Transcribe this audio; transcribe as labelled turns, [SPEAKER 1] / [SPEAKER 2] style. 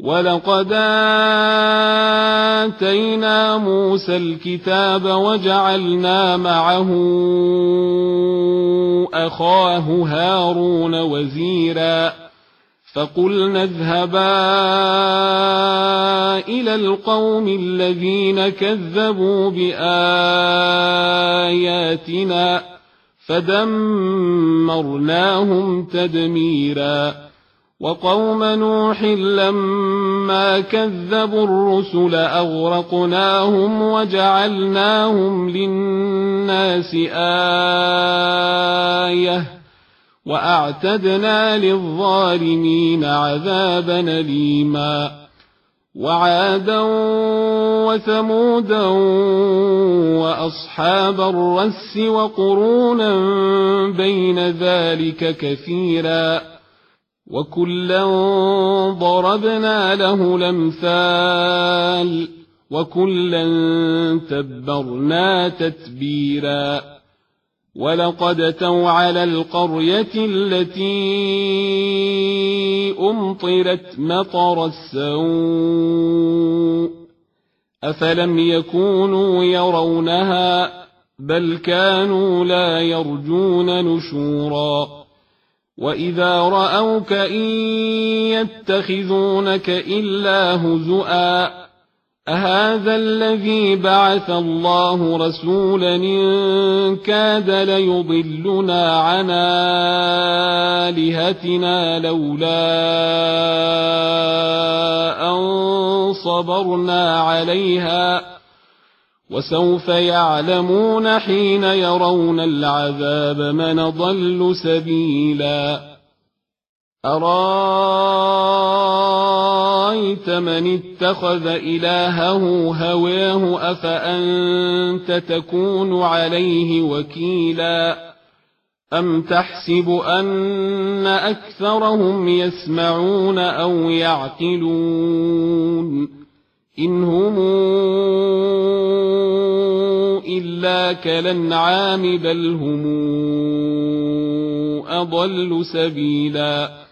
[SPEAKER 1] ولقد آتينا موسى الكتاب وجعلنا معه أخاه هارون وزيرا فقلنا اذهبا إلى القوم الذين كذبوا بآياتنا فدمرناهم تدميرا وقوم نوح لما كذبوا الرسل أغرقناهم وجعلناهم للناس آية وأعتدنا للظالمين عذابا أليما وعادا وثمودا وأصحاب الرس وقرونا بين ذلك كثيرا وكلا ضربنا له الأمثال وكلا تبرنا تتبيرا ولقد أتوا على القرية التي أمطرت مطر السوء أفلم يكونوا يرونها بل كانوا لا يرجون نشورا وإذا رأوك إن يتخذونك إلا هزؤا أهذا الذي بعث الله رسولا إن كاد ليضلنا عن آلهتنا لولا أن صبرنا عليها وسوف يعلمون حين يرون العذاب من ضل سبيلا أرأيت من اتخذ إلهه هواه أفأنت تكون عليه وكيلا أم تحسب أن أكثرهم يسمعون أو يعقلون إن هم إلا كالأنعام بل هم أضل سبيلا